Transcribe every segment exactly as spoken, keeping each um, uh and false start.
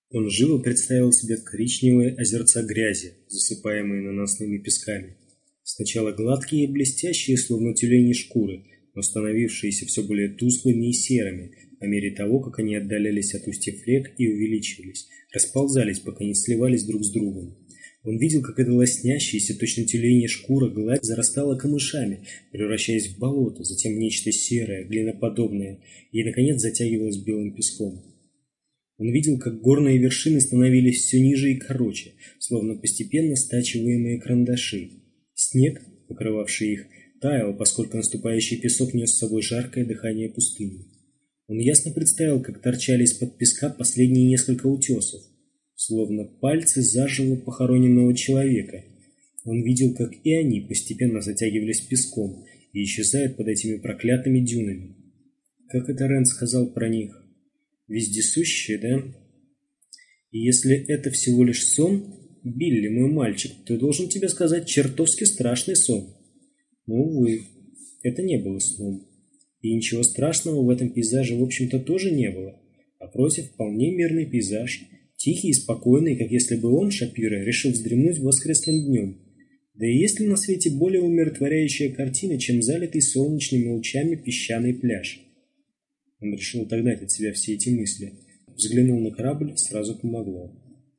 Он живо представил себе коричневые озерца грязи, засыпаемые наносными песками. Сначала гладкие и блестящие, словно тюлени шкуры, но становившиеся все более тусклыми и серыми, по мере того, как они отдалялись от устьев рек и увеличивались, расползались, пока не сливались друг с другом. Он видел, как эта лоснящаяся, точно тюленья шкура, гладь зарастала камышами, превращаясь в болото, затем в нечто серое, глиноподобное, и, наконец, затягивалось белым песком. Он видел, как горные вершины становились все ниже и короче, словно постепенно стачиваемые карандаши. Снег, покрывавший их, таял, поскольку наступающий песок нес с собой жаркое дыхание пустыни. Он ясно представил, как торчали из-под песка последние несколько утесов, словно пальцы заживо похороненного человека. Он видел, как и они постепенно затягивались песком и исчезают под этими проклятыми дюнами. Как это Рэнд сказал про них? Вездесущие, да? И если это всего лишь сон, Билли, мой мальчик, то должен тебе сказать, чертовски страшный сон. Но, увы, это не было сном. И ничего страшного в этом пейзаже, в общем-то, тоже не было. Напротив, вполне мирный пейзаж, тихий и спокойный, как если бы он, Шапиро, решил вздремнуть воскресным днем. Да и есть ли на свете более умиротворяющая картина, чем залитый солнечными лучами песчаный пляж? Он решил отогнать от себя все эти мысли. Взглянул на корабль, сразу помогло.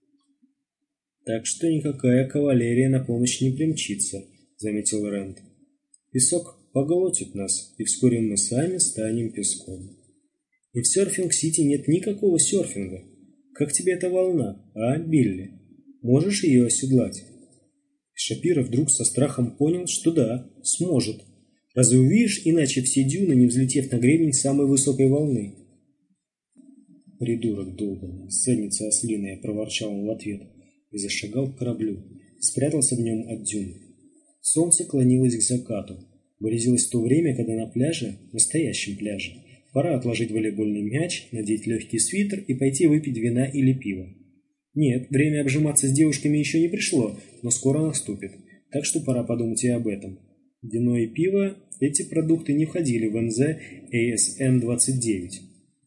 «Так что никакая кавалерия на помощь не примчится», — заметил Рэнд. «Песок поглотит нас, и вскоре мы сами станем песком. И в Серфинг-Сити нет никакого серфинга. Как тебе эта волна, а, Билли? Можешь ее оседлать?» Шапиро вдруг со страхом понял, что да, сможет. Разве увидишь иначе все дюны, не взлетев на гребень самой высокой волны? «Придурок долбанный, задница ослиная», — проворчал он в ответ и зашагал к кораблю, спрятался в нем от дюн. Солнце клонилось к закату. Близилось то время, когда на пляже, настоящем пляже, пора отложить волейбольный мяч, надеть легкий свитер и пойти выпить вина или пива. Нет, время обжиматься с девушками еще не пришло, но скоро наступит, так что пора подумать и об этом. Вино и пиво – эти продукты не входили в эн зэ эй эс эн двадцать девять.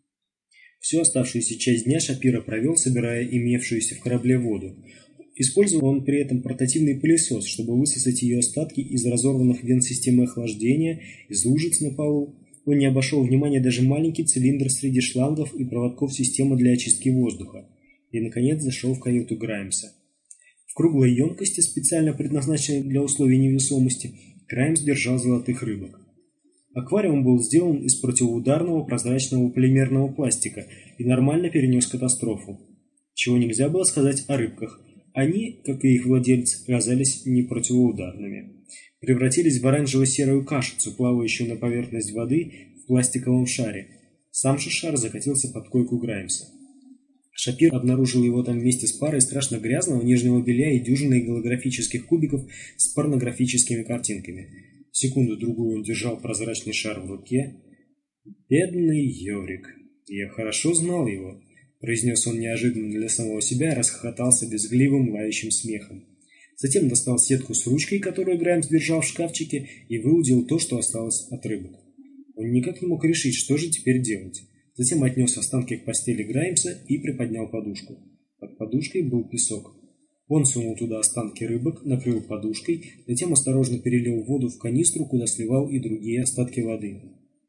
Всю оставшуюся часть дня Шапиро провел, собирая имевшуюся в корабле воду. Использовал он при этом портативный пылесос, чтобы высосать ее остатки из разорванных вент системы охлаждения, из лужиц на полу. Он не обошел внимания даже маленький цилиндр среди шлангов и проводков системы для очистки воздуха. И, наконец, зашел в каюту Граймса. В круглой емкости, специально предназначенной для условий невесомости, Граймс держал золотых рыбок. Аквариум был сделан из противоударного прозрачного полимерного пластика и нормально перенес катастрофу. Чего нельзя было сказать о рыбках. Они, как и их владельцы, оказались не противоударными. Превратились в оранжево-серую кашицу, плавающую на поверхность воды в пластиковом шаре. Сам же шар закатился под койку Граймса. Шапир обнаружил его там вместе с парой страшно грязного нижнего белья и дюжиной голографических кубиков с порнографическими картинками. Секунду-другую он держал прозрачный шар в руке. «Бедный Йорик! Я хорошо знал его», — произнес он неожиданно для самого себя и расхохотался безгливым лающим смехом. Затем достал сетку с ручкой, которую Граймс держал в шкафчике, и выудил то, что осталось от рыбок. Он никак не мог решить, что же теперь делать. Затем отнес останки к постели Граймса и приподнял подушку. Под подушкой был песок. Он сунул туда останки рыбок, накрыл подушкой, затем осторожно перелил воду в канистру, куда сливал и другие остатки воды.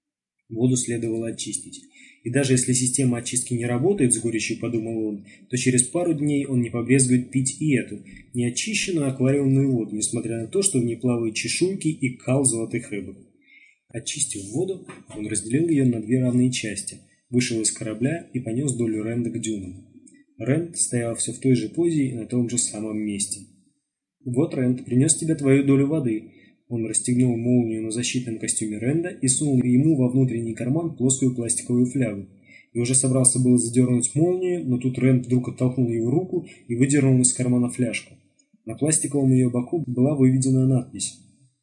Воду следовало очистить. И даже если система очистки не работает, с горечью подумал он, то через пару дней он не побрезгует пить и эту, неочищенную аквариумную воду, несмотря на то, что в ней плавают чешуйки и кал золотых рыбок. Очистив воду, он разделил ее на две равные части, вышел из корабля и понес долю Рэнда к дюнам. Рэнд стоял все в той же позе и на том же самом месте. «Вот, Рэнд, принес тебе твою долю воды». Он расстегнул молнию на защитном костюме Рэнда и сунул ему во внутренний карман плоскую пластиковую флягу. И уже собрался было задернуть молнию, но тут Рэнд вдруг оттолкнул его руку и выдернул из кармана фляжку. На пластиковом ее боку была выведена надпись: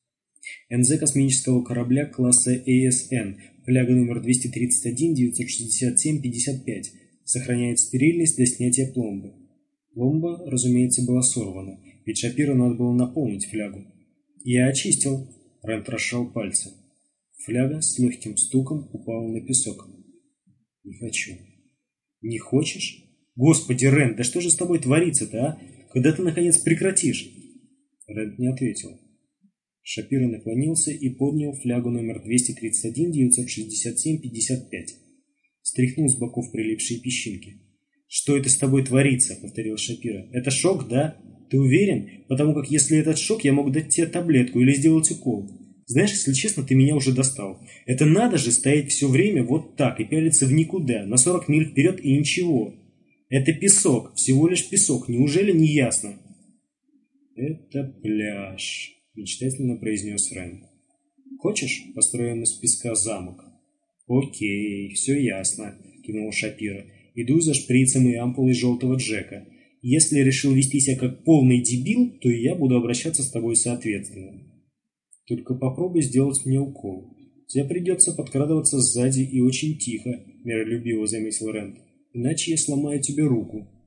«эн зэ космического корабля класса эй эс эн, фляга номер двести тридцать один девятьсот шестьдесят семь пятьдесят пять. Сохраняет стерильность для снятия пломбы». Пломба, разумеется, была сорвана, ведь Шапиро надо было наполнить флягу. «Я очистил», — Рэнд разжал пальцы. Фляга с легким стуком упала на песок. «Не хочу». «Не хочешь? Господи, Рэнд, да что же с тобой творится-то, а? Когда ты, наконец, прекратишь?» Рэнд не ответил. Шапиро наклонился и поднял флягу номер двести тридцать один девятьсот шестьдесят семь пятьдесят пять. Стряхнул с боков прилипшие песчинки. «Что это с тобой творится?» — повторил Шапиро. «Это шок, да? Ты уверен? Потому как если этот шок, я могу дать тебе таблетку или сделать укол. Знаешь, если честно, ты меня уже достал. Это надо же стоять все время вот так и пялиться в никуда, на сорок миль вперед и ничего. Это песок, всего лишь песок, неужели не ясно?» «Это пляж», — мечтательно произнес Рэнд. «Хочешь, построим из песка замок?» «Окей, все ясно», — кивнул Шапиро. «Иду за шприцем и ампулой желтого Джека. Если решил вести себя как полный дебил, то и я буду обращаться с тобой соответственно. Только попробуй сделать мне укол. Тебе придется подкрадываться сзади и очень тихо», — миролюбиво заметил Рэнд. «Иначе я сломаю тебе руку».